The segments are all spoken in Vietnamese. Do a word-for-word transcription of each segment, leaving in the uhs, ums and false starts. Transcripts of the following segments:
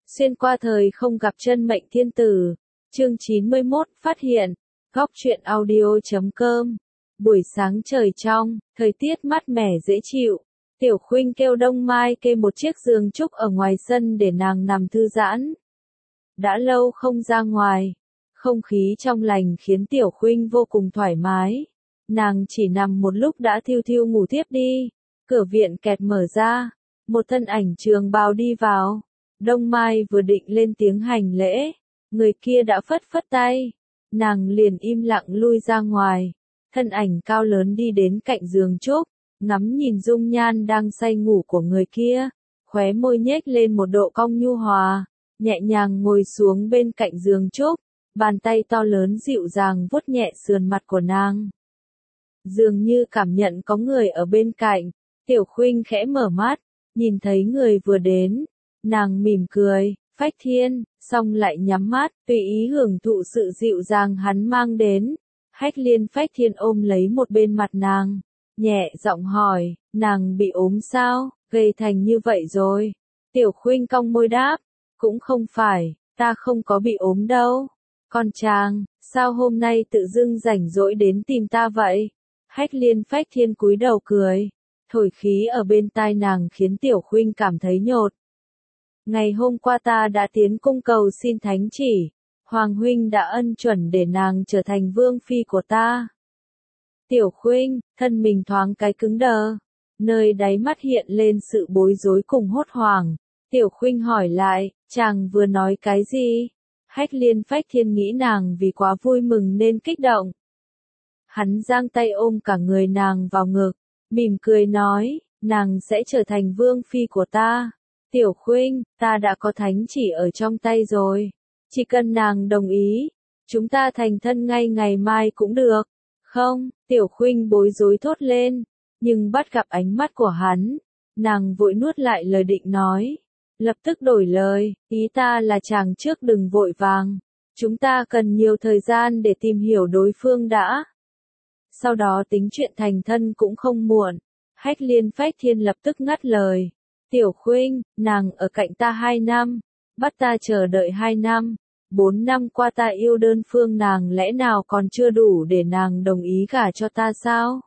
Xuyên qua thời không gặp chân mệnh thiên tử. Chương chín mươi mốt, phát hiện. Góc truyện audio chấm com. Buổi sáng trời trong, thời tiết mát mẻ dễ chịu. Tiểu Khuynh kêu Đông Mai kê một chiếc giường trúc ở ngoài sân để nàng nằm thư giãn. Đã lâu không ra ngoài, không khí trong lành khiến Tiểu Khuynh vô cùng thoải mái. Nàng chỉ nằm một lúc đã thiêu thiêu ngủ tiếp đi. Cửa viện kẹt mở ra, một thân ảnh trường bào đi vào. Đông Mai vừa định lên tiếng hành lễ, người kia đã phất phất tay, nàng liền im lặng lui ra ngoài. Thân ảnh cao lớn đi đến cạnh giường trúc, ngắm nhìn dung nhan đang say ngủ của người kia, khóe môi nhếch lên một độ cong nhu hòa, nhẹ nhàng ngồi xuống bên cạnh giường trúc, bàn tay to lớn dịu dàng vuốt nhẹ sườn mặt của nàng. Dường như cảm nhận có người ở bên cạnh, Tiểu Khuynh khẽ mở mắt, nhìn thấy người vừa đến, nàng mỉm cười, Phách Thiên, xong lại nhắm mắt, tùy ý hưởng thụ sự dịu dàng hắn mang đến. Hách Liên Phách Thiên ôm lấy một bên mặt nàng, nhẹ giọng hỏi, nàng bị ốm sao, gầy thành như vậy rồi. Tiểu Khuynh cong môi đáp, cũng không phải, ta không có bị ốm đâu. Con chàng, sao hôm nay tự dưng rảnh rỗi đến tìm ta vậy? Hách Liên Phách Thiên cúi đầu cười, thổi khí ở bên tai nàng khiến Tiểu Khuynh cảm thấy nhột. Ngày hôm qua ta đã tiến cung cầu xin thánh chỉ, Hoàng huynh đã ân chuẩn để nàng trở thành vương phi của ta. Tiểu Khuynh, thân mình thoáng cái cứng đờ, nơi đáy mắt hiện lên sự bối rối cùng hốt hoảng. Tiểu Khuynh hỏi lại, chàng vừa nói cái gì? Hách Liên Phách Thiên nghĩ nàng vì quá vui mừng nên kích động. Hắn giang tay ôm cả người nàng vào ngực, mỉm cười nói, nàng sẽ trở thành vương phi của ta. Tiểu Khuynh, ta đã có thánh chỉ ở trong tay rồi. Chỉ cần nàng đồng ý, chúng ta thành thân ngay ngày mai cũng được. Không, Tiểu Khuynh bối rối thốt lên, nhưng bắt gặp ánh mắt của hắn, nàng vội nuốt lại lời định nói. Lập tức đổi lời, ý ta là chàng trước đừng vội vàng. Chúng ta cần nhiều thời gian để tìm hiểu đối phương đã. Sau đó tính chuyện thành thân cũng không muộn. Hách Liên Phách Thiên lập tức ngắt lời. Tiểu Khuynh, nàng ở cạnh ta hai năm, bắt ta chờ đợi hai năm, bốn năm qua ta yêu đơn phương nàng lẽ nào còn chưa đủ để nàng đồng ý gả cho ta sao?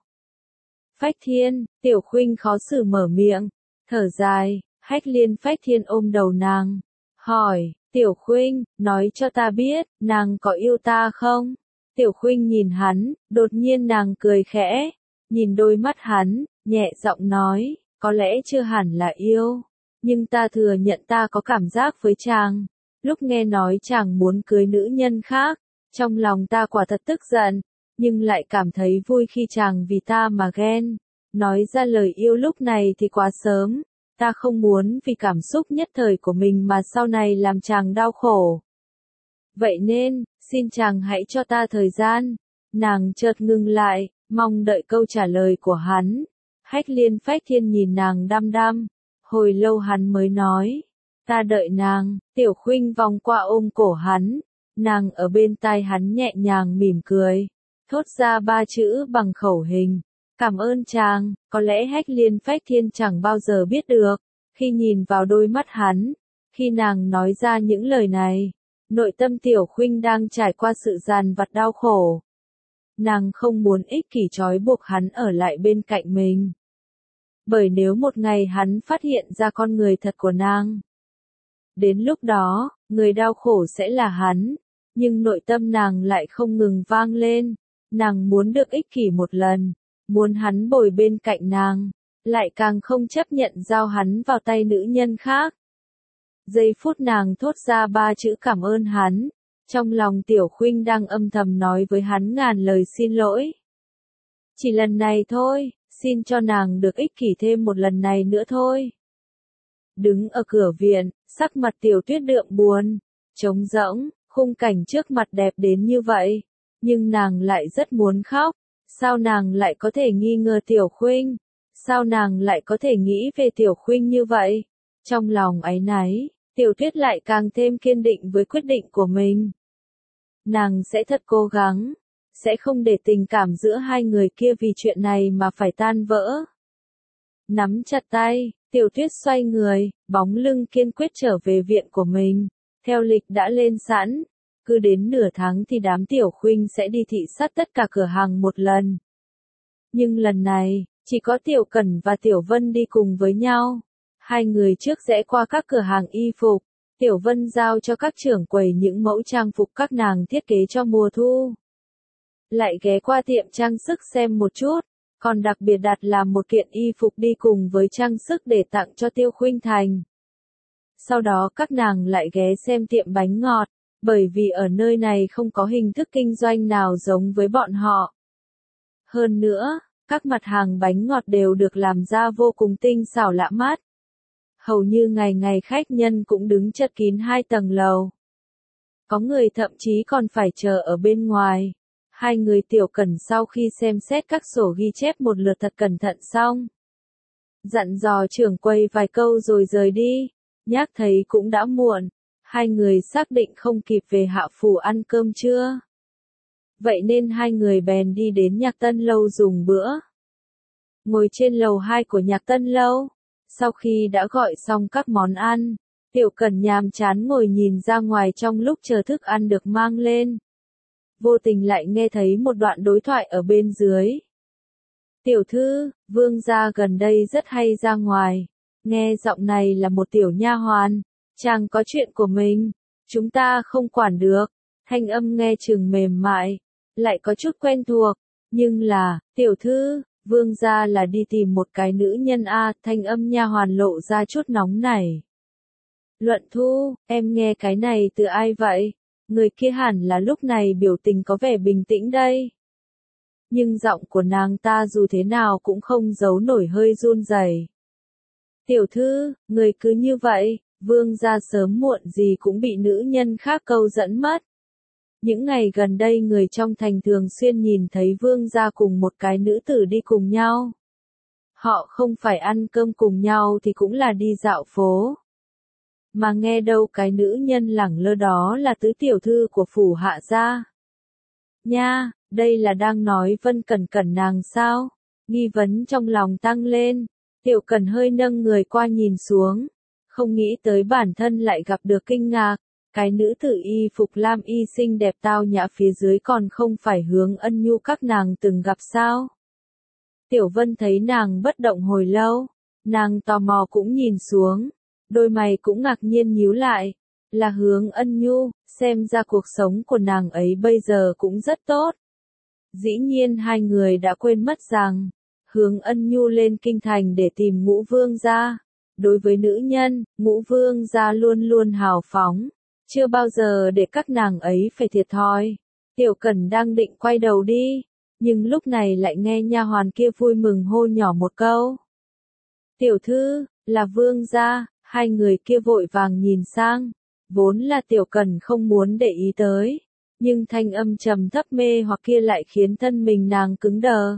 Phách Thiên, Tiểu Khuynh khó xử mở miệng, thở dài, Hách Liên Phách Thiên ôm đầu nàng, hỏi, Tiểu Khuynh, nói cho ta biết, nàng có yêu ta không? Tiểu Khuynh nhìn hắn, đột nhiên nàng cười khẽ, nhìn đôi mắt hắn, nhẹ giọng nói, có lẽ chưa hẳn là yêu, nhưng ta thừa nhận ta có cảm giác với chàng. Lúc nghe nói chàng muốn cưới nữ nhân khác, trong lòng ta quả thật tức giận, nhưng lại cảm thấy vui khi chàng vì ta mà ghen. Nói ra lời yêu lúc này thì quá sớm, ta không muốn vì cảm xúc nhất thời của mình mà sau này làm chàng đau khổ. Vậy nên, xin chàng hãy cho ta thời gian. Nàng chợt ngừng lại, mong đợi câu trả lời của hắn. Hách Liên Phách Thiên nhìn nàng đăm đăm, hồi lâu hắn mới nói, ta đợi nàng. Tiểu Khuynh vòng qua ôm cổ hắn, nàng ở bên tai hắn nhẹ nhàng mỉm cười, thốt ra ba chữ bằng khẩu hình, cảm ơn chàng. Có lẽ Hách Liên Phách Thiên chẳng bao giờ biết được, khi nhìn vào đôi mắt hắn, khi nàng nói ra những lời này, nội tâm Tiểu Khuynh đang trải qua sự dằn vặt đau khổ. Nàng không muốn ích kỷ trói buộc hắn ở lại bên cạnh mình. Bởi nếu một ngày hắn phát hiện ra con người thật của nàng, đến lúc đó, người đau khổ sẽ là hắn, nhưng nội tâm nàng lại không ngừng vang lên, nàng muốn được ích kỷ một lần, muốn hắn bồi bên cạnh nàng, lại càng không chấp nhận giao hắn vào tay nữ nhân khác. Giây phút nàng thốt ra ba chữ cảm ơn hắn, trong lòng Tiểu Khuynh đang âm thầm nói với hắn ngàn lời xin lỗi. Chỉ lần này thôi, xin cho nàng được ích kỷ thêm một lần này nữa thôi. Đứng ở cửa viện, sắc mặt Tiểu Tuyết đượm buồn, trống rỗng, khung cảnh trước mặt đẹp đến như vậy, nhưng nàng lại rất muốn khóc. Sao nàng lại có thể nghi ngờ Tiểu Khuynh? Sao nàng lại có thể nghĩ về Tiểu Khuynh như vậy? Trong lòng áy náy, Tiểu Tuyết lại càng thêm kiên định với quyết định của mình. Nàng sẽ thật cố gắng, sẽ không để tình cảm giữa hai người kia vì chuyện này mà phải tan vỡ. Nắm chặt tay, Tiểu Tuyết xoay người, bóng lưng kiên quyết trở về viện của mình. Theo lịch đã lên sẵn, cứ đến nửa tháng thì đám Tiểu Khuynh sẽ đi thị sát tất cả cửa hàng một lần. Nhưng lần này, chỉ có Tiểu Cẩn và Tiểu Vân đi cùng với nhau. Hai người trước rẽ qua các cửa hàng y phục, Tiểu Vân giao cho các trưởng quầy những mẫu trang phục các nàng thiết kế cho mùa thu. Lại ghé qua tiệm trang sức xem một chút, còn đặc biệt đặt làm một kiện y phục đi cùng với trang sức để tặng cho Tiêu Khuynh Thành. Sau đó các nàng lại ghé xem tiệm bánh ngọt, bởi vì ở nơi này không có hình thức kinh doanh nào giống với bọn họ. Hơn nữa, các mặt hàng bánh ngọt đều được làm ra vô cùng tinh xảo lạ mắt. Hầu như ngày ngày khách nhân cũng đứng chật kín hai tầng lầu. Có người thậm chí còn phải chờ ở bên ngoài. Hai người Tiểu Cẩn sau khi xem xét các sổ ghi chép một lượt thật cẩn thận xong, dặn dò trưởng quầy vài câu rồi rời đi. Nhác thấy cũng đã muộn, hai người xác định không kịp về Hạ Phủ ăn cơm trưa. Vậy nên hai người bèn đi đến Nhạc Tân Lâu dùng bữa. Ngồi trên lầu hai của Nhạc Tân Lâu, sau khi đã gọi xong các món ăn, Tiểu Cẩn nhàm chán ngồi nhìn ra ngoài trong lúc chờ thức ăn được mang lên. Vô tình lại nghe thấy một đoạn đối thoại ở bên dưới. Tiểu thư, vương gia gần đây rất hay ra ngoài. Nghe giọng này là một tiểu nha hoàn, chàng có chuyện của mình, chúng ta không quản được. Thanh âm nghe chừng mềm mại, lại có chút quen thuộc, nhưng là, tiểu thư, vương gia là đi tìm một cái nữ nhân a, thanh âm nha hoàn lộ ra chút nóng nảy. Luận Thu, em nghe cái này từ ai vậy? Người kia hẳn là lúc này biểu tình có vẻ bình tĩnh đây. Nhưng giọng của nàng ta dù thế nào cũng không giấu nổi hơi run rẩy. Tiểu thư, người cứ như vậy, vương gia sớm muộn gì cũng bị nữ nhân khác câu dẫn mất. Những ngày gần đây người trong thành thường xuyên nhìn thấy vương gia cùng một cái nữ tử đi cùng nhau. Họ không phải ăn cơm cùng nhau thì cũng là đi dạo phố. Mà nghe đâu cái nữ nhân lẳng lơ đó là tứ tiểu thư của phủ Hạ gia. Nha, đây là đang nói Vân Cẩn Cẩn nàng sao? Nghi vấn trong lòng tăng lên, Tiểu Cẩn hơi nâng người qua nhìn xuống, không nghĩ tới bản thân lại gặp được kinh ngạc, cái nữ tử y phục lam y xinh đẹp tao nhã phía dưới còn không phải Hướng Ân Nhu các nàng từng gặp sao? Tiểu Vân thấy nàng bất động hồi lâu, nàng tò mò cũng nhìn xuống. Đôi mày cũng ngạc nhiên nhíu lại, là Hướng Ân Nhu, xem ra cuộc sống của nàng ấy bây giờ cũng rất tốt. Dĩ nhiên hai người đã quên mất rằng, Hướng Ân Nhu lên kinh thành để tìm Ngũ Vương gia. Đối với nữ nhân, Ngũ Vương gia luôn luôn hào phóng, chưa bao giờ để các nàng ấy phải thiệt thòi. Tiểu Cẩn đang định quay đầu đi, nhưng lúc này lại nghe nha hoàn kia vui mừng hô nhỏ một câu. Tiểu thư, là Vương gia. Hai người kia vội vàng nhìn sang, vốn là Tiểu Cẩn không muốn để ý tới, nhưng thanh âm trầm thấp mê hoặc kia lại khiến thân mình nàng cứng đờ.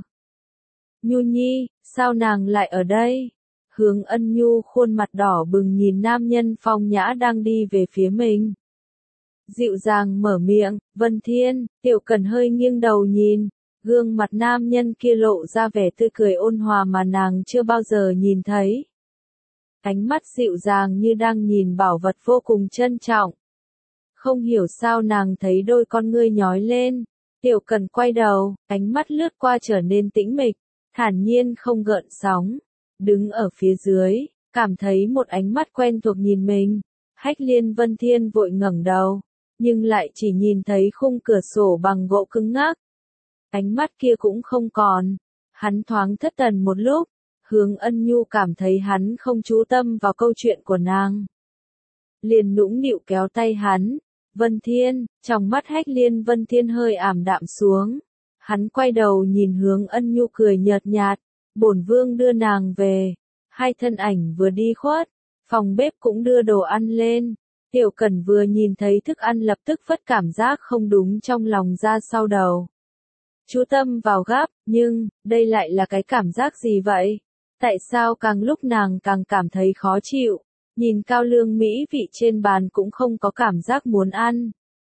Nhu Nhi, sao nàng lại ở đây? Hướng Ân Nhu khuôn mặt đỏ bừng nhìn nam nhân phong nhã đang đi về phía mình. Dịu dàng mở miệng, Vân Thiên, Tiểu Cẩn hơi nghiêng đầu nhìn, gương mặt nam nhân kia lộ ra vẻ tươi cười ôn hòa mà nàng chưa bao giờ nhìn thấy. Ánh mắt dịu dàng như đang nhìn bảo vật vô cùng trân trọng. Không hiểu sao nàng thấy đôi con ngươi nhói lên. Tiểu Cẩn quay đầu, ánh mắt lướt qua trở nên tĩnh mịch, thản nhiên không gợn sóng. Đứng ở phía dưới, cảm thấy một ánh mắt quen thuộc nhìn mình. Hách Liên Vân Thiên vội ngẩng đầu, nhưng lại chỉ nhìn thấy khung cửa sổ bằng gỗ cứng ngắc. Ánh mắt kia cũng không còn. Hắn thoáng thất thần một lúc. Hướng Ân Nhu cảm thấy hắn không chú tâm vào câu chuyện của nàng. Liền nũng nịu kéo tay hắn. Vân Thiên, trong mắt Hách Liên Vân Thiên hơi ảm đạm xuống. Hắn quay đầu nhìn Hướng Ân Nhu cười nhợt nhạt. Bổn vương đưa nàng về. Hai thân ảnh vừa đi khuất. Phòng bếp cũng đưa đồ ăn lên. Tiểu Cẩn vừa nhìn thấy thức ăn lập tức phất cảm giác không đúng trong lòng ra sau đầu. Chú tâm vào gắp, nhưng, đây lại là cái cảm giác gì vậy? Tại sao càng lúc nàng càng cảm thấy khó chịu, nhìn cao lương mỹ vị trên bàn cũng không có cảm giác muốn ăn.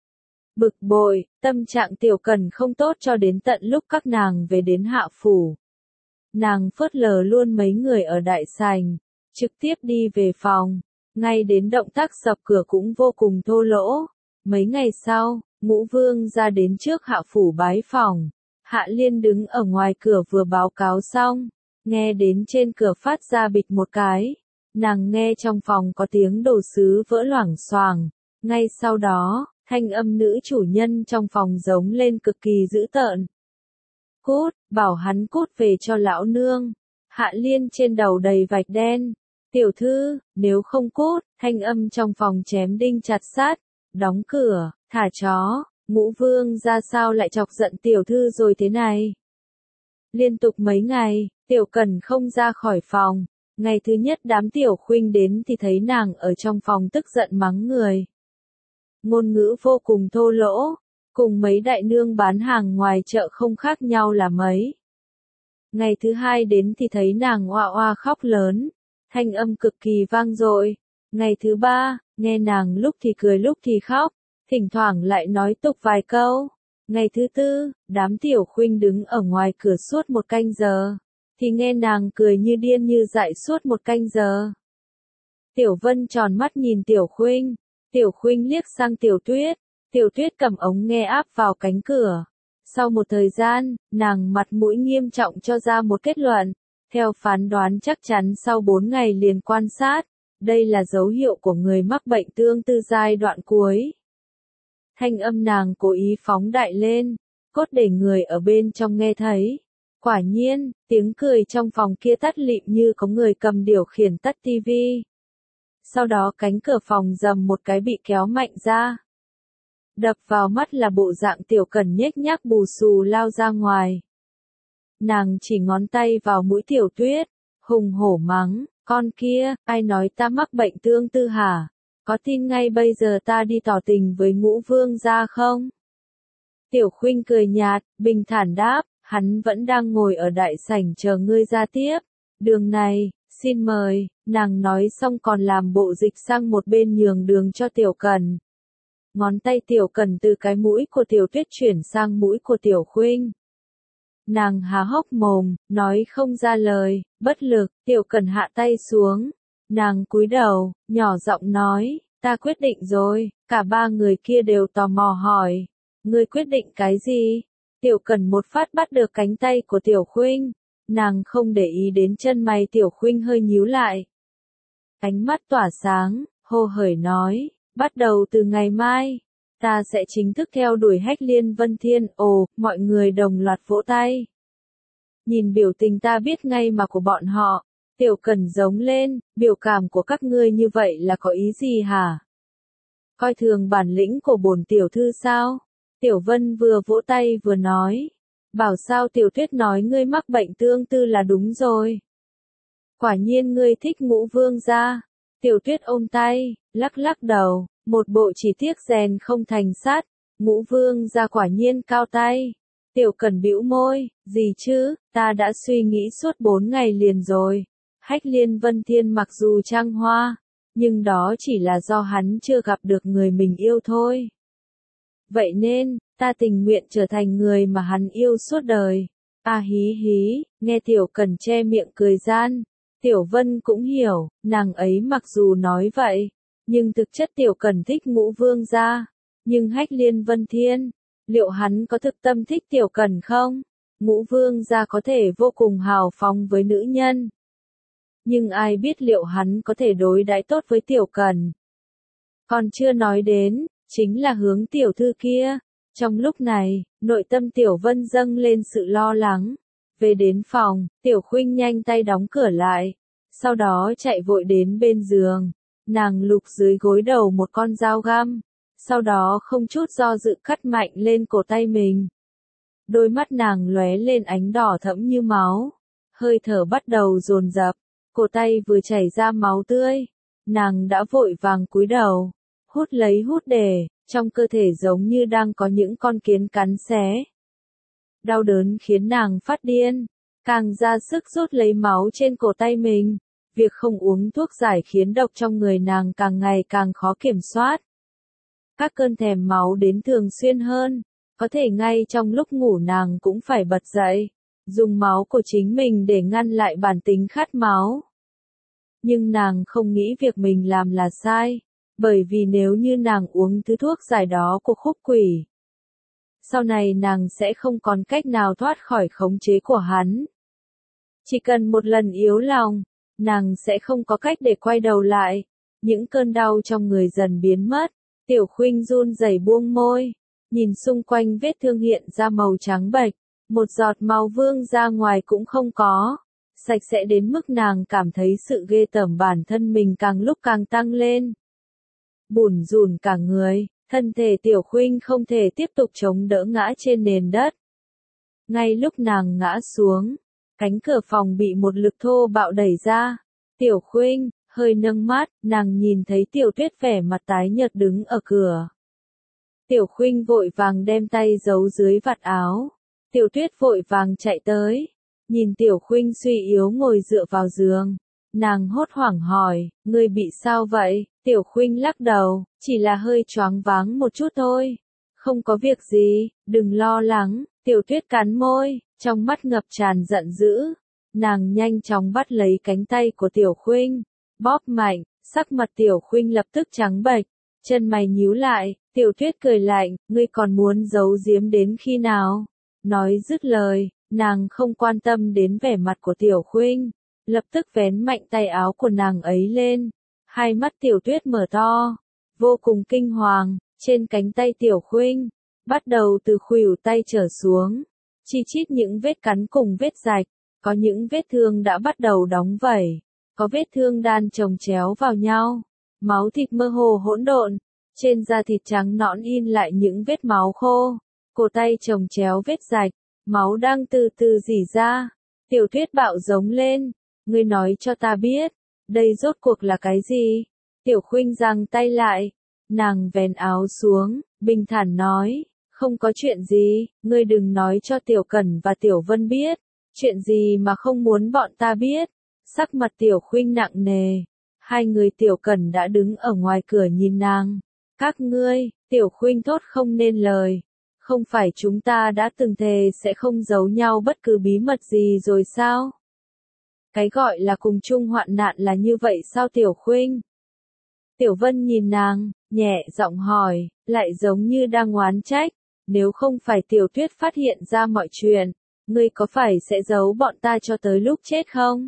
Bực bội, tâm trạng Tiểu Cẩn không tốt cho đến tận lúc các nàng về đến Hạ Phủ. Nàng phớt lờ luôn mấy người ở đại sảnh, trực tiếp đi về phòng, ngay đến động tác sập cửa cũng vô cùng thô lỗ. Mấy ngày sau, Ngũ Vương ra đến trước Hạ phủ bái phỏng. Hạ Liên đứng ở ngoài cửa vừa báo cáo xong, nghe đến trên cửa phát ra bịch một cái. Nàng nghe trong phòng có tiếng đồ sứ vỡ loảng xoảng, ngay sau đó, thanh âm nữ chủ nhân trong phòng giống lên cực kỳ dữ tợn. Cút, bảo hắn cút về cho lão nương. Hạ Liên trên đầu đầy vạch đen. Tiểu thư, nếu không cút, thanh âm trong phòng chém đinh chặt sát. Đóng cửa, thả chó. Ngũ Vương ra sao lại chọc giận tiểu thư rồi thế này? Liên tục mấy ngày, Tiểu Cần không ra khỏi phòng. Ngày thứ nhất đám Tiểu Khuynh đến thì thấy nàng ở trong phòng tức giận mắng người. Ngôn ngữ vô cùng thô lỗ, cùng mấy đại nương bán hàng ngoài chợ không khác nhau là mấy. Ngày thứ hai đến thì thấy nàng oa oa khóc lớn, thanh âm cực kỳ vang dội. Ngày thứ ba, nghe nàng lúc thì cười lúc thì khóc, thỉnh thoảng lại nói tục vài câu. Ngày thứ tư, đám Tiểu Khuynh đứng ở ngoài cửa suốt một canh giờ, thì nghe nàng cười như điên như dại suốt một canh giờ. Tiểu Vân tròn mắt nhìn Tiểu Khuynh, Tiểu Khuynh liếc sang Tiểu Tuyết, Tiểu Tuyết cầm ống nghe áp vào cánh cửa. Sau một thời gian, nàng mặt mũi nghiêm trọng cho ra một kết luận, theo phán đoán chắc chắn sau bốn ngày liền quan sát, đây là dấu hiệu của người mắc bệnh tương tư giai đoạn cuối. Thanh âm nàng cố ý phóng đại lên, cốt để người ở bên trong nghe thấy. Quả nhiên, tiếng cười trong phòng kia tắt lịm như có người cầm điều khiển tắt tivi. Sau đó cánh cửa phòng rầm một cái bị kéo mạnh ra. Đập vào mắt là bộ dạng Tiểu Cần nhếch nhác bù xù lao ra ngoài. Nàng chỉ ngón tay vào mũi Tiểu Tuyết, hùng hổ mắng, con kia, ai nói ta mắc bệnh tương tư hả? Có tin ngay bây giờ ta đi tỏ tình với Ngũ Vương gia không? Tiểu Khuynh cười nhạt, bình thản đáp, hắn vẫn đang ngồi ở đại sảnh chờ ngươi ra tiếp. Đường này, xin mời, nàng nói xong còn làm bộ dịch sang một bên nhường đường cho Tiểu Cần. Ngón tay Tiểu Cần từ cái mũi của Tiểu Tuyết chuyển sang mũi của Tiểu Khuynh. Nàng há hốc mồm, nói không ra lời, bất lực, Tiểu Cần hạ tay xuống. Nàng cúi đầu, nhỏ giọng nói, ta quyết định rồi, cả ba người kia đều tò mò hỏi. Ngươi quyết định cái gì? Tiểu Cần một phát bắt được cánh tay của Tiểu Khuynh. Nàng không để ý đến chân mày Tiểu Khuynh hơi nhíu lại. Ánh mắt tỏa sáng, hô hởi nói, bắt đầu từ ngày mai, ta sẽ chính thức theo đuổi Hách Liên Vân Thiên. Ồ, mọi người đồng loạt vỗ tay. Nhìn biểu tình ta biết ngay mà của bọn họ. Tiểu Cần giống lên, biểu cảm của các ngươi như vậy là có ý gì hả? Coi thường bản lĩnh của bổn tiểu thư sao? Tiểu Vân vừa vỗ tay vừa nói. Bảo sao Tiểu Tuyết nói ngươi mắc bệnh tương tư là đúng rồi. Quả nhiên ngươi thích Ngũ Vương gia. Tiểu Tuyết ôm tay, lắc lắc đầu, một bộ chỉ tiếc rèn không thành sắt. Ngũ Vương gia quả nhiên cao tay. Tiểu Cần bĩu môi, gì chứ, ta đã suy nghĩ suốt bốn ngày liền rồi. Hách Liên Vân Thiên mặc dù trăng hoa, nhưng đó chỉ là do hắn chưa gặp được người mình yêu thôi. Vậy nên, ta tình nguyện trở thành người mà hắn yêu suốt đời. À hí hí, nghe Tiểu Cần che miệng cười gian. Tiểu Vân cũng hiểu, nàng ấy mặc dù nói vậy, nhưng thực chất Tiểu Cần thích Ngũ Vương gia. Nhưng Hách Liên Vân Thiên, liệu hắn có thực tâm thích Tiểu Cần không? Ngũ Vương gia có thể vô cùng hào phóng với nữ nhân. Nhưng ai biết liệu hắn có thể đối đãi tốt với Tiểu Cần. Còn chưa nói đến, chính là hướng tiểu thư kia. Trong lúc này, nội tâm Tiểu Vân dâng lên sự lo lắng. Về đến phòng, Tiểu Khuynh nhanh tay đóng cửa lại. Sau đó chạy vội đến bên giường. Nàng lục dưới gối đầu một con dao găm. Sau đó không chút do dự cắt mạnh lên cổ tay mình. Đôi mắt nàng lóe lên ánh đỏ thẫm như máu. Hơi thở bắt đầu dồn dập. Cổ tay vừa chảy ra máu tươi. Nàng đã vội vàng cúi đầu. Hút lấy hút để, trong cơ thể giống như đang có những con kiến cắn xé. Đau đớn khiến nàng phát điên. Càng ra sức rút lấy máu trên cổ tay mình. Việc không uống thuốc giải khiến độc trong người nàng càng ngày càng khó kiểm soát. Các cơn thèm máu đến thường xuyên hơn. Có thể ngay trong lúc ngủ nàng cũng phải bật dậy. Dùng máu của chính mình để ngăn lại bản tính khát máu. Nhưng nàng không nghĩ việc mình làm là sai, bởi vì nếu như nàng uống thứ thuốc giải đó của khúc quỷ, sau này nàng sẽ không còn cách nào thoát khỏi khống chế của hắn. Chỉ cần một lần yếu lòng, nàng sẽ không có cách để quay đầu lại. Những cơn đau trong người dần biến mất, Tiểu Khuynh run rẩy buông môi, nhìn xung quanh vết thương hiện ra màu trắng bệch, một giọt máu vương ra ngoài cũng không có, sạch sẽ đến mức nàng cảm thấy sự ghê tởm bản thân mình càng lúc càng tăng lên. Bủn rủn cả người, thân thể Tiểu Khuynh không thể tiếp tục chống đỡ ngã trên nền đất. Ngay lúc nàng ngã xuống, cánh cửa phòng bị một lực thô bạo đẩy ra. Tiểu Khuynh hơi nâng mắt, nàng nhìn thấy Tiểu Tuyết vẻ mặt tái nhợt đứng ở cửa. Tiểu Khuynh vội vàng đem tay giấu dưới vạt áo. Tiểu Tuyết vội vàng chạy tới, nhìn Tiểu Khuynh suy yếu ngồi dựa vào giường, nàng hốt hoảng hỏi, ngươi bị sao vậy? Tiểu Khuynh lắc đầu, chỉ là hơi choáng váng một chút thôi. Không có việc gì, đừng lo lắng. Tiểu Tuyết cắn môi, trong mắt ngập tràn giận dữ. Nàng nhanh chóng bắt lấy cánh tay của Tiểu Khuynh, bóp mạnh, sắc mặt Tiểu Khuynh lập tức trắng bệch, chân mày nhíu lại. Tiểu Tuyết cười lạnh, ngươi còn muốn giấu giếm đến khi nào? Nói dứt lời, nàng không quan tâm đến vẻ mặt của Tiểu Khuynh, lập tức vén mạnh tay áo của nàng ấy lên. Hai mắt Tiểu Tuyết mở to, vô cùng kinh hoàng, trên cánh tay Tiểu Khuynh, bắt đầu từ khuỷu tay trở xuống, chi chít những vết cắn cùng vết rạch, có những vết thương đã bắt đầu đóng vảy, có vết thương đan chồng chéo vào nhau, máu thịt mơ hồ hỗn độn, trên da thịt trắng nõn in lại những vết máu khô, cổ tay chồng chéo vết rạch, máu đang từ từ rỉ ra. Tiểu Tuyết bạo giống lên, ngươi nói cho ta biết, đây rốt cuộc là cái gì? Tiểu Khuynh giằng tay lại, nàng vén áo xuống, bình thản nói, không có chuyện gì, ngươi đừng nói cho Tiểu Cẩn và Tiểu Vân biết, chuyện gì mà không muốn bọn ta biết. Sắc mặt Tiểu Khuynh nặng nề, hai người Tiểu Cẩn đã đứng ở ngoài cửa nhìn nàng. Các ngươi, Tiểu Khuynh thốt không nên lời, không phải chúng ta đã từng thề sẽ không giấu nhau bất cứ bí mật gì rồi sao? Cái gọi là cùng chung hoạn nạn là như vậy sao Tiểu Khuynh? Tiểu Vân nhìn nàng, nhẹ giọng hỏi, lại giống như đang oán trách, nếu không phải Tiểu Tuyết phát hiện ra mọi chuyện, ngươi có phải sẽ giấu bọn ta cho tới lúc chết không?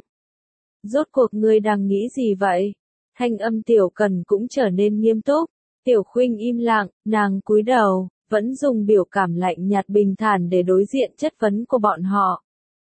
Rốt cuộc ngươi đang nghĩ gì vậy? Thanh âm Tiểu Cẩn cũng trở nên nghiêm túc. Tiểu Khuynh im lặng, nàng cúi đầu, vẫn dùng biểu cảm lạnh nhạt bình thản để đối diện chất vấn của bọn họ.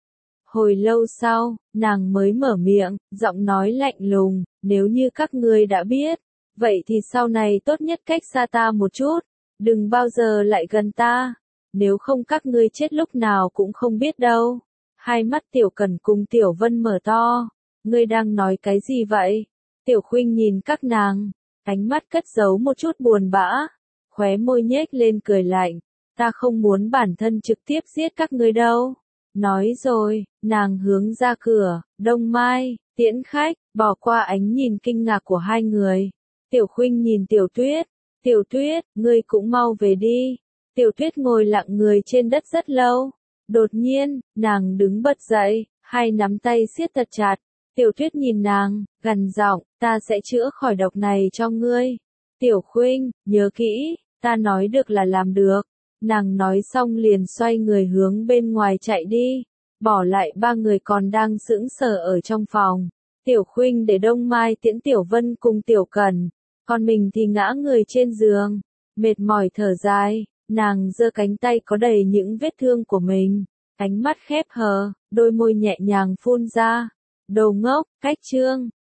Hồi lâu sau, nàng mới mở miệng, giọng nói lạnh lùng, nếu như các ngươi đã biết, vậy thì sau này tốt nhất cách xa ta một chút, đừng bao giờ lại gần ta, nếu không các ngươi chết lúc nào cũng không biết đâu. Hai mắt Tiểu Cẩn cùng Tiểu Vân mở to, ngươi đang nói cái gì vậy? Tiểu Khuynh nhìn các nàng, ánh mắt cất giấu một chút buồn bã, khóe môi nhếch lên cười lạnh, ta không muốn bản thân trực tiếp giết các ngươi đâu. Nói rồi, nàng hướng ra cửa, Đông Mai, tiễn khách, bỏ qua ánh nhìn kinh ngạc của hai người. Tiểu Khuynh nhìn Tiểu Tuyết, Tiểu Tuyết, ngươi cũng mau về đi. Tiểu Tuyết ngồi lặng người trên đất rất lâu. Đột nhiên, nàng đứng bật dậy, hai nắm tay siết thật chặt. Tiểu Tuyết nhìn nàng, gằn giọng, ta sẽ chữa khỏi độc này cho ngươi. Tiểu Khuynh, nhớ kỹ, ta nói được là làm được. Nàng nói xong liền xoay người hướng bên ngoài chạy đi, bỏ lại ba người còn đang sững sờ ở trong phòng. Tiểu Khuynh để Đông Mai tiễn Tiểu Vân cùng Tiểu Cẩn, còn mình thì ngã người trên giường, mệt mỏi thở dài, nàng giơ cánh tay có đầy những vết thương của mình, ánh mắt khép hờ, đôi môi nhẹ nhàng phun ra, đồ ngốc, cách chương.